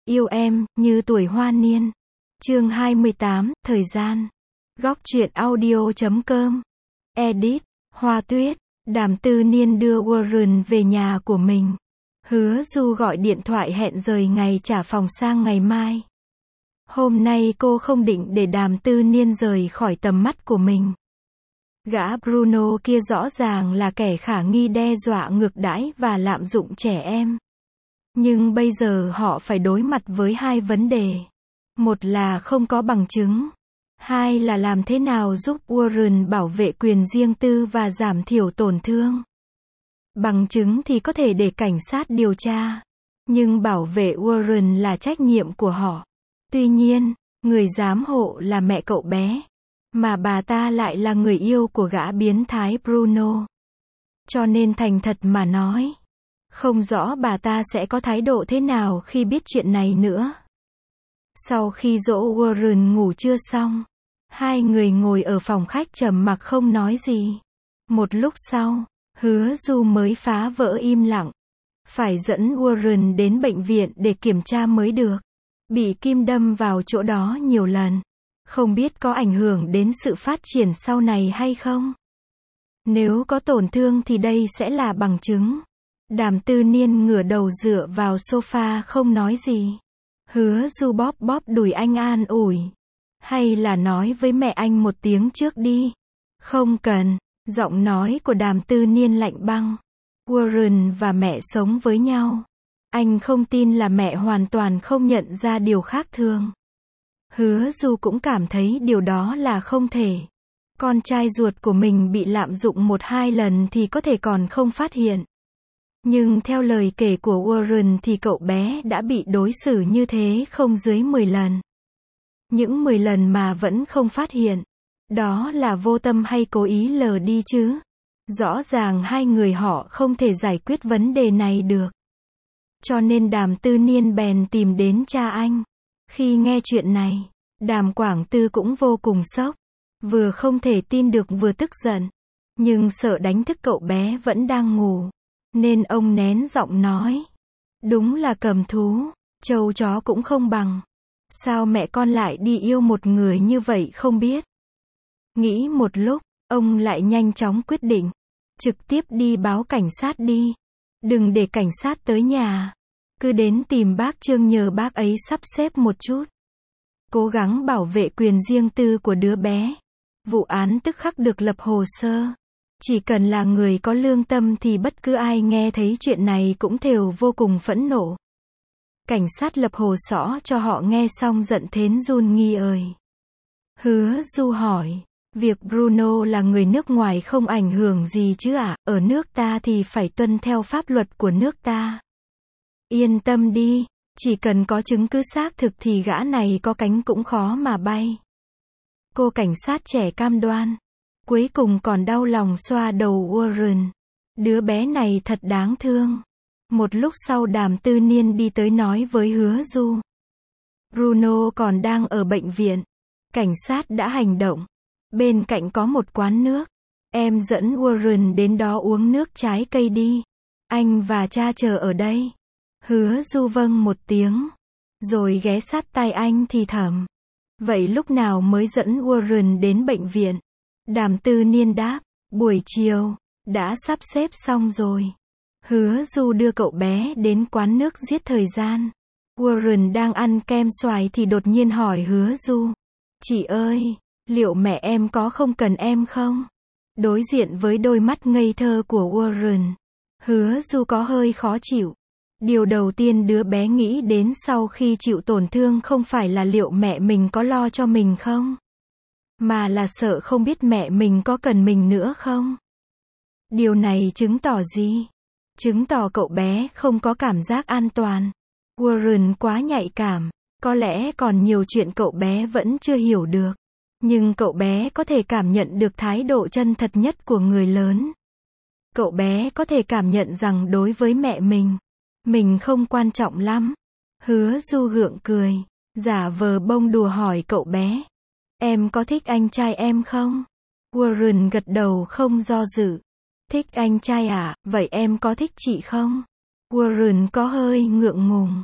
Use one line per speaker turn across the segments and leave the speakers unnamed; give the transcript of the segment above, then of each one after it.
Yêu em, như tuổi hoa niên. Chương 28, thời gian. Góc truyện audio.com. Edit, Hoa Tuyết. Đàm Tư Niên đưa Warren về nhà của mình. Hứa Du gọi điện thoại hẹn rời ngày trả phòng sang ngày mai. Hôm nay cô không định để Đàm Tư Niên rời khỏi tầm mắt của mình. Gã Bruno kia rõ ràng là kẻ khả nghi đe dọa ngược đãi và lạm dụng trẻ em. Nhưng bây giờ họ phải đối mặt với hai vấn đề. Một là không có bằng chứng. Hai là làm thế nào giúp Warren bảo vệ quyền riêng tư và giảm thiểu tổn thương. Bằng chứng thì có thể để cảnh sát điều tra. Nhưng bảo vệ Warren là trách nhiệm của họ. Tuy nhiên, người giám hộ là mẹ cậu bé. Mà bà ta lại là người yêu của gã biến thái Bruno. Cho nên thành thật mà nói, không rõ bà ta sẽ có thái độ thế nào khi biết chuyện này nữa. Sau khi dỗ Warren ngủ trưa xong, hai người ngồi ở phòng khách trầm mặc không nói gì. Một lúc sau, Hứa Du mới phá vỡ im lặng. Phải dẫn Warren đến bệnh viện để kiểm tra mới được. Bị kim đâm vào chỗ đó nhiều lần. Không biết có ảnh hưởng đến sự phát triển sau này hay không? Nếu có tổn thương thì đây sẽ là bằng chứng. Đàm Tư Niên ngửa đầu dựa vào sofa không nói gì. Hứa Du bóp bóp đùi anh an ủi. Hay là nói với mẹ anh một tiếng trước đi. Không cần. Giọng nói của Đàm Tư Niên lạnh băng. Warren và mẹ sống với nhau. Anh không tin là mẹ hoàn toàn không nhận ra điều khác thường. Hứa Du cũng cảm thấy điều đó là không thể. Con trai ruột của mình bị lạm dụng 1-2 lần thì có thể còn không phát hiện. Nhưng theo lời kể của Warren thì cậu bé đã bị đối xử như thế không dưới 10 lần. Những 10 lần mà vẫn không phát hiện. Đó là vô tâm hay cố ý lờ đi chứ? Rõ ràng hai người họ không thể giải quyết vấn đề này được. Cho nên Đàm Tư Niên bèn tìm đến cha anh. Khi nghe chuyện này, Đàm Quảng Tư cũng vô cùng sốc. Vừa không thể tin được vừa tức giận. Nhưng sợ đánh thức cậu bé vẫn đang ngủ. Nên ông nén giọng nói. Đúng là cầm thú, trâu chó cũng không bằng. Sao mẹ con lại đi yêu một người như vậy không biết? Nghĩ một lúc, ông lại nhanh chóng quyết định. Trực tiếp đi báo cảnh sát đi. Đừng để cảnh sát tới nhà. Cứ đến tìm bác Trương nhờ bác ấy sắp xếp một chút. Cố gắng bảo vệ quyền riêng tư của đứa bé. Vụ án tức khắc được lập hồ sơ. Chỉ cần là người có lương tâm thì bất cứ ai nghe thấy chuyện này cũng đều vô cùng phẫn nộ. Cảnh sát lập hồ sõ cho họ nghe xong giận thến run nghi ơi. Hứa Du hỏi. Việc Bruno là người nước ngoài không ảnh hưởng gì chứ ạ? Ở nước ta thì phải tuân theo pháp luật của nước ta. Yên tâm đi, chỉ cần có chứng cứ xác thực thì gã này có cánh cũng khó mà bay. Cô cảnh sát trẻ cam đoan. Cuối cùng còn đau lòng xoa đầu Warren. Đứa bé này thật đáng thương. Một lúc sau Đàm Tư Niên đi tới nói với Hứa Du. Bruno còn đang ở bệnh viện. Cảnh sát đã hành động. Bên cạnh có một quán nước. Em dẫn Warren đến đó uống nước trái cây đi. Anh và cha chờ ở đây. Hứa Du vâng một tiếng. Rồi ghé sát tai anh thì thầm. Vậy lúc nào mới dẫn Warren đến bệnh viện? Đàm Tư Niên đáp. Buổi chiều. Đã sắp xếp xong rồi. Hứa Du đưa cậu bé đến quán nước giết thời gian. Warren đang ăn kem xoài thì đột nhiên hỏi Hứa Du. Chị ơi, liệu mẹ em có không cần em không? Đối diện với đôi mắt ngây thơ của Warren, Hứa Du có hơi khó chịu. Điều đầu tiên đứa bé nghĩ đến sau khi chịu tổn thương không phải là liệu mẹ mình có lo cho mình không? Mà là sợ không biết mẹ mình có cần mình nữa không? Điều này chứng tỏ gì? Chứng tỏ cậu bé không có cảm giác an toàn. Warren quá nhạy cảm. Có lẽ còn nhiều chuyện cậu bé vẫn chưa hiểu được. Nhưng cậu bé có thể cảm nhận được thái độ chân thật nhất của người lớn. Cậu bé có thể cảm nhận rằng đối với mẹ mình không quan trọng lắm. Hứa Du gượng cười, giả vờ bông đùa hỏi cậu bé. Em có thích anh trai em không? Warren gật đầu không do dự. Thích anh trai à, vậy em có thích chị không? Warren có hơi ngượng ngùng.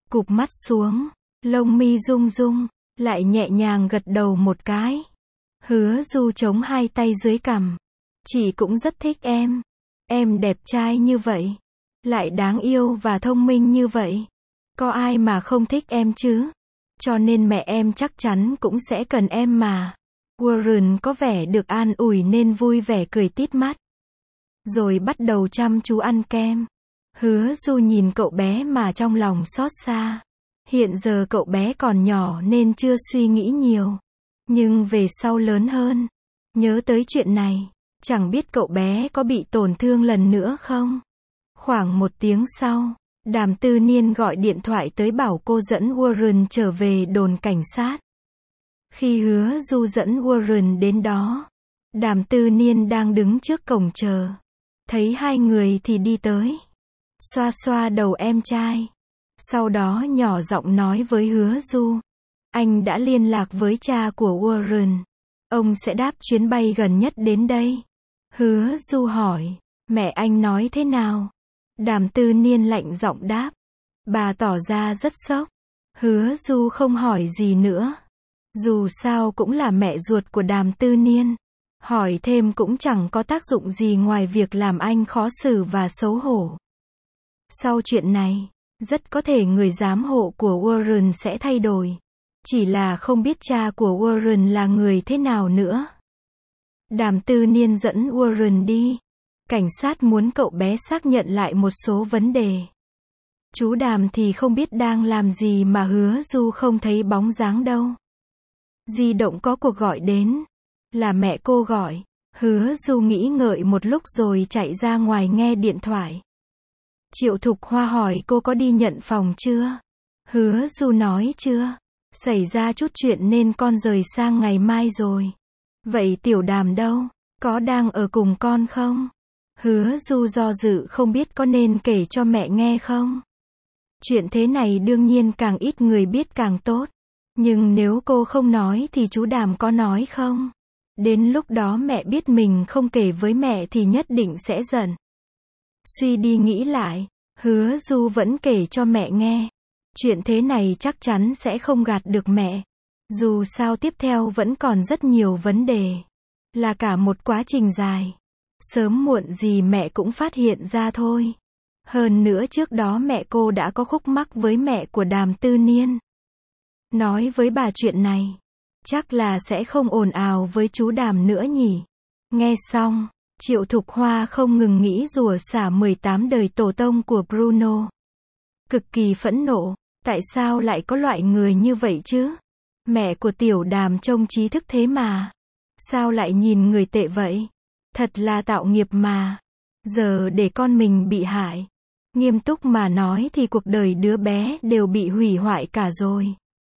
cụp mắt xuống, lông mi rung rung, lại nhẹ nhàng gật đầu một cái. Hứa Du chống hai tay dưới cằm. Chị cũng rất thích em. Em đẹp trai như vậy, lại đáng yêu và thông minh như vậy. Có ai mà không thích em chứ? Cho nên mẹ em chắc chắn cũng sẽ cần em mà. Warren có vẻ được an ủi nên vui vẻ cười tít mắt. Rồi bắt đầu chăm chú ăn kem. Hứa Du nhìn cậu bé mà trong lòng xót xa. Hiện giờ cậu bé còn nhỏ nên chưa suy nghĩ nhiều. Nhưng về sau lớn hơn, nhớ tới chuyện này, chẳng biết cậu bé có bị tổn thương lần nữa không? Khoảng 1 tiếng sau, Đàm Tư Niên gọi điện thoại tới bảo cô dẫn Warren trở về đồn cảnh sát. Khi Hứa Du dẫn Warren đến đó, Đàm Tư Niên đang đứng trước cổng chờ. Thấy hai người thì đi tới. Xoa xoa đầu em trai. Sau đó nhỏ giọng nói với Hứa Du. Anh đã liên lạc với cha của Warren. Ông sẽ đáp chuyến bay gần nhất đến đây. Hứa Du hỏi. Mẹ anh nói thế nào? Đàm Tư Niên lạnh giọng đáp. Bà tỏ ra rất sốc. Hứa Du không hỏi gì nữa. Dù sao cũng là mẹ ruột của Đàm Tư Niên. Hỏi thêm cũng chẳng có tác dụng gì ngoài việc làm anh khó xử và xấu hổ. Sau chuyện này, rất có thể người giám hộ của Warren sẽ thay đổi. Chỉ là không biết cha của Warren là người thế nào nữa. Đàm Tư Niên dẫn Warren đi. Cảnh sát muốn cậu bé xác nhận lại một số vấn đề. Chú Đàm thì không biết đang làm gì mà Hứa Du không thấy bóng dáng đâu. Di động có cuộc gọi đến. Là mẹ cô gọi. Hứa Du nghĩ ngợi một lúc rồi chạy ra ngoài nghe điện thoại. Triệu Thục Hoa hỏi cô có đi nhận phòng chưa? Hứa Du nói chưa. Xảy ra chút chuyện nên con rời sang ngày mai rồi. Vậy Tiểu Đàm đâu? Có đang ở cùng con không? Hứa Du do dự không biết có nên kể cho mẹ nghe không? Chuyện thế này đương nhiên càng ít người biết càng tốt. Nhưng nếu cô không nói thì chú Đàm có nói không? Đến lúc đó mẹ biết mình không kể với mẹ thì nhất định sẽ giận. Suy đi nghĩ lại, Hứa Du vẫn kể cho mẹ nghe. Chuyện thế này chắc chắn sẽ không gạt được mẹ. Dù sao tiếp theo vẫn còn rất nhiều vấn đề. Là cả một quá trình dài. Sớm muộn gì mẹ cũng phát hiện ra thôi. Hơn nữa trước đó mẹ cô đã có khúc mắc với mẹ của Đàm Tư Niên. Nói với bà chuyện này, chắc là sẽ không ồn ào với chú Đàm nữa nhỉ. Nghe xong, Triệu Thục Hoa không ngừng nghĩ rủa xả 18 đời tổ tông của Bruno. Cực kỳ phẫn nộ, tại sao lại có loại người như vậy chứ? Mẹ của Tiểu Đàm trông trí thức thế mà. Sao lại nhìn người tệ vậy? Thật là tạo nghiệp mà. Giờ để con mình bị hại. Nghiêm túc mà nói thì cuộc đời đứa bé đều bị hủy hoại cả rồi.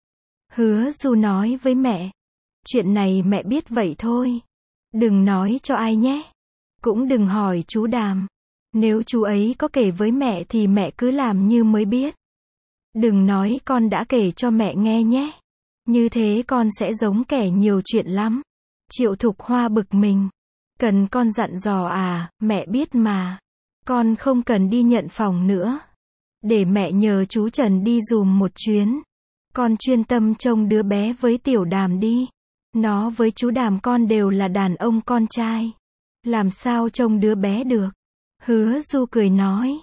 Hứa Du nói với mẹ. Chuyện này mẹ biết vậy thôi. Đừng nói cho ai nhé. Cũng đừng hỏi chú Đàm. Nếu chú ấy có kể với mẹ thì mẹ cứ làm như mới biết. Đừng nói con đã kể cho mẹ nghe nhé. Như thế con sẽ giống kẻ nhiều chuyện lắm. Triệu Thục Hoa bực mình. Cần con dặn dò à, mẹ biết mà. Con không cần đi nhận phòng nữa. Để mẹ nhờ chú Trần đi dùm một chuyến. Con chuyên tâm trông đứa bé với Tiểu Đàm đi. Nó với chú Đàm con đều là đàn ông con trai. Làm sao trông đứa bé được? Hứa Du cười nói.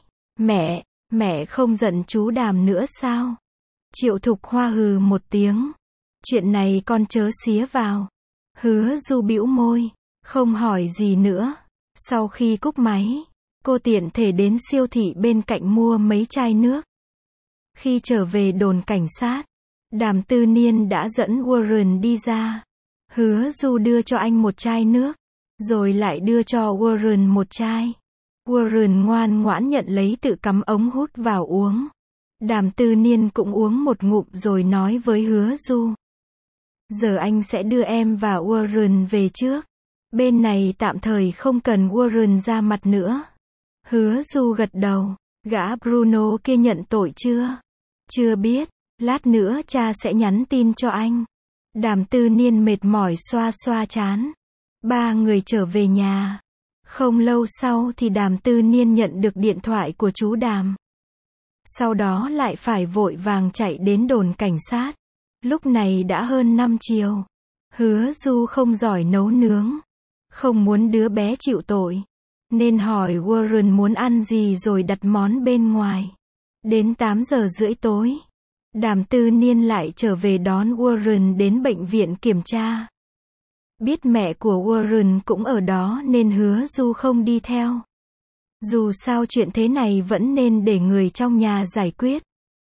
Mẹ không giận chú Đàm nữa sao? Triệu Thục Hoa hừ một tiếng. Chuyện này con chớ xía vào. Hứa Du bĩu môi, không hỏi gì nữa. Sau khi cúp máy, cô tiện thể đến siêu thị bên cạnh mua mấy chai nước. Khi trở về đồn cảnh sát, Đàm Tư Niên đã dẫn Warren đi ra. Hứa Du đưa cho anh một chai nước, rồi lại đưa cho Warren một chai. Warren ngoan ngoãn nhận lấy tự cắm ống hút vào uống. Đàm Tư Niên cũng uống một ngụm rồi nói với Hứa Du. Giờ anh sẽ đưa em và Warren về trước. Bên này tạm thời không cần Warren ra mặt nữa. Hứa Du gật đầu. Gã Bruno kia nhận tội chưa? Chưa biết. Lát nữa cha sẽ nhắn tin cho anh. Đàm Tư Niên mệt mỏi xoa xoa trán. Ba người trở về nhà. Không lâu sau thì Đàm Tư Niên nhận được điện thoại của chú Đàm. Sau đó lại phải vội vàng chạy đến đồn cảnh sát. Lúc này đã hơn 5 chiều. Hứa Du không giỏi nấu nướng. Không muốn đứa bé chịu tội. Nên hỏi Warren muốn ăn gì rồi đặt món bên ngoài. Đến 8 giờ rưỡi tối. Đàm Tư Niên lại trở về đón Warren đến bệnh viện kiểm tra. Biết mẹ của Warren cũng ở đó nên Hứa Du không đi theo. Dù sao chuyện thế này vẫn nên để người trong nhà giải quyết.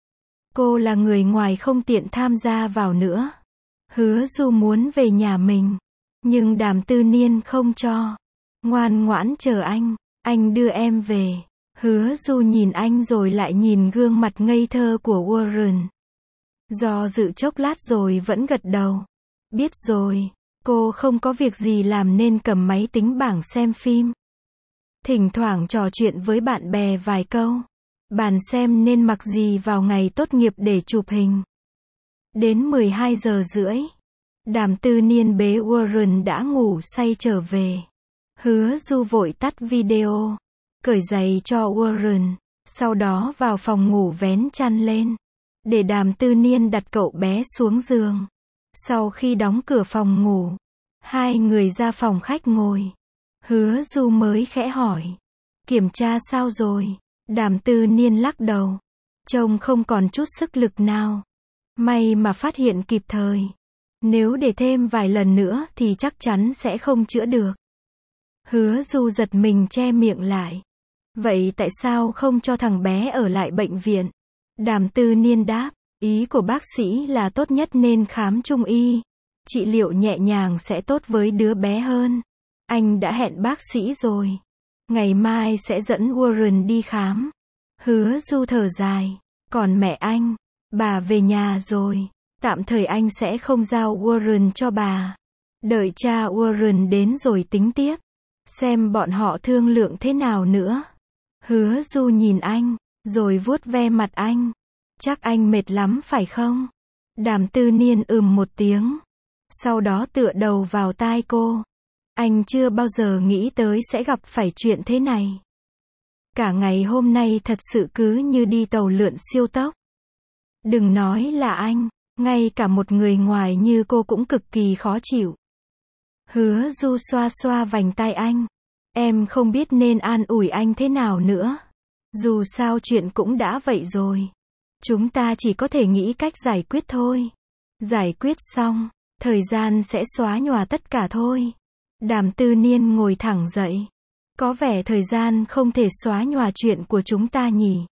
Cô là người ngoài không tiện tham gia vào nữa. Hứa Du muốn về nhà mình. Nhưng Đàm Tư Niên không cho. Ngoan ngoãn chờ anh đưa em về. Hứa Du nhìn anh rồi lại nhìn gương mặt ngây thơ của Warren. Do dự chốc lát rồi vẫn gật đầu. Biết rồi, cô không có việc gì làm nên cầm máy tính bảng xem phim. Thỉnh thoảng trò chuyện với bạn bè vài câu. Bàn xem nên mặc gì vào ngày tốt nghiệp để chụp hình. Đến 12 giờ rưỡi. Đàm Tư Niên bế Warren đã ngủ say trở về. Hứa Du vội tắt video. Cởi giày cho Warren. Sau đó vào phòng ngủ vén chăn lên. Để Đàm Tư Niên đặt cậu bé xuống giường. Sau khi đóng cửa phòng ngủ. Hai người ra phòng khách ngồi. Hứa Du mới khẽ hỏi. Kiểm tra sao rồi? Đàm Tư Niên lắc đầu. Trông không còn chút sức lực nào. May mà phát hiện kịp thời. Nếu để thêm vài lần nữa thì chắc chắn sẽ không chữa được. Hứa Du giật mình che miệng lại. Vậy tại sao không cho thằng bé ở lại bệnh viện? Đàm Tư Niên đáp. Ý của bác sĩ là tốt nhất nên khám trung y. Trị liệu nhẹ nhàng sẽ tốt với đứa bé hơn. Anh đã hẹn bác sĩ rồi. Ngày mai sẽ dẫn Warren đi khám. Hứa Du thở dài. Còn mẹ anh, bà về nhà rồi. Tạm thời anh sẽ không giao Warren cho bà. Đợi cha Warren đến rồi tính tiếp. Xem bọn họ thương lượng thế nào nữa. Hứa Du nhìn anh, rồi vuốt ve mặt anh. Chắc anh mệt lắm phải không? Đàm Tư Niên một tiếng. Sau đó tựa đầu vào tai cô. Anh chưa bao giờ nghĩ tới sẽ gặp phải chuyện thế này. Cả ngày hôm nay thật sự cứ như đi tàu lượn siêu tốc. Đừng nói là anh, ngay cả một người ngoài như cô cũng cực kỳ khó chịu. Hứa Du xoa xoa vành tai anh. Em không biết nên an ủi anh thế nào nữa. Dù sao chuyện cũng đã vậy rồi. Chúng ta chỉ có thể nghĩ cách giải quyết thôi. Giải quyết xong, thời gian sẽ xóa nhòa tất cả thôi. Đàm Tư Niên ngồi thẳng dậy. Có vẻ thời gian không thể xóa nhòa chuyện của chúng ta nhỉ?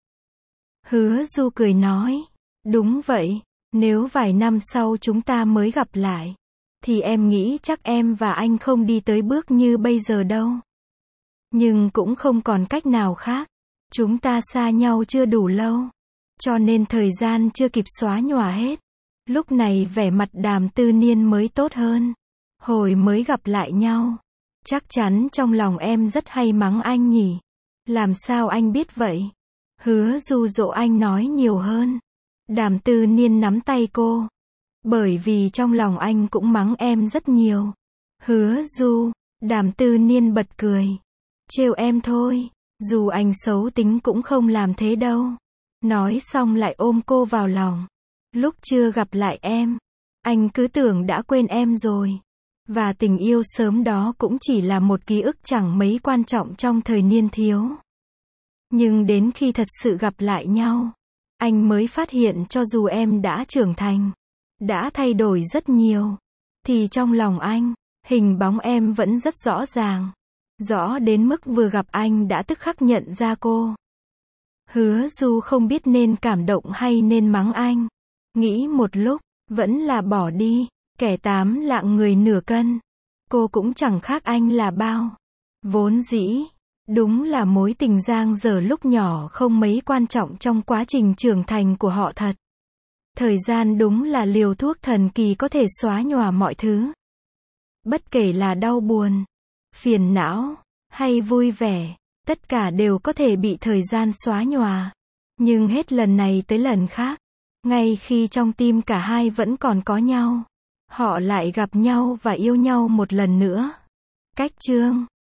Hứa Du cười nói. Đúng vậy, nếu vài năm sau chúng ta mới gặp lại, thì em nghĩ chắc em và anh không đi tới bước như bây giờ đâu. Nhưng cũng không còn cách nào khác. Chúng ta xa nhau chưa đủ lâu. Cho nên thời gian chưa kịp xóa nhòa hết. Lúc này vẻ mặt Đàm Tư Niên mới tốt hơn. Hồi mới gặp lại nhau. Chắc chắn trong lòng em rất hay mắng anh nhỉ? Làm sao anh biết vậy? Hứa Du dỗ anh nói nhiều hơn. Đàm Tư Niên nắm tay cô. Bởi vì trong lòng anh cũng mắng em rất nhiều. Hứa Du. Đàm Tư Niên bật cười. Trêu em thôi. Dù anh xấu tính cũng không làm thế đâu. Nói xong lại ôm cô vào lòng. Lúc chưa gặp lại em, anh cứ tưởng đã quên em rồi. Và tình yêu sớm đó cũng chỉ là một ký ức chẳng mấy quan trọng trong thời niên thiếu. Nhưng đến khi thật sự gặp lại nhau, anh mới phát hiện cho dù em đã trưởng thành, đã thay đổi rất nhiều, thì trong lòng anh, hình bóng em vẫn rất rõ ràng. Rõ đến mức vừa gặp anh đã tức khắc nhận ra cô. Hứa Du không biết nên cảm động hay nên mắng anh. Nghĩ một lúc, vẫn là bỏ đi. Kẻ tám lạng người nửa cân. Cô cũng chẳng khác anh là bao. Vốn dĩ, đúng là mối tình dang dở lúc nhỏ không mấy quan trọng trong quá trình trưởng thành của họ thật. Thời gian đúng là liều thuốc thần kỳ có thể xóa nhòa mọi thứ. Bất kể là đau buồn, phiền não, hay vui vẻ, tất cả đều có thể bị thời gian xóa nhòa. Nhưng hết lần này tới lần khác, ngay khi trong tim cả hai vẫn còn có nhau, họ lại gặp nhau và yêu nhau một lần nữa. Cách chương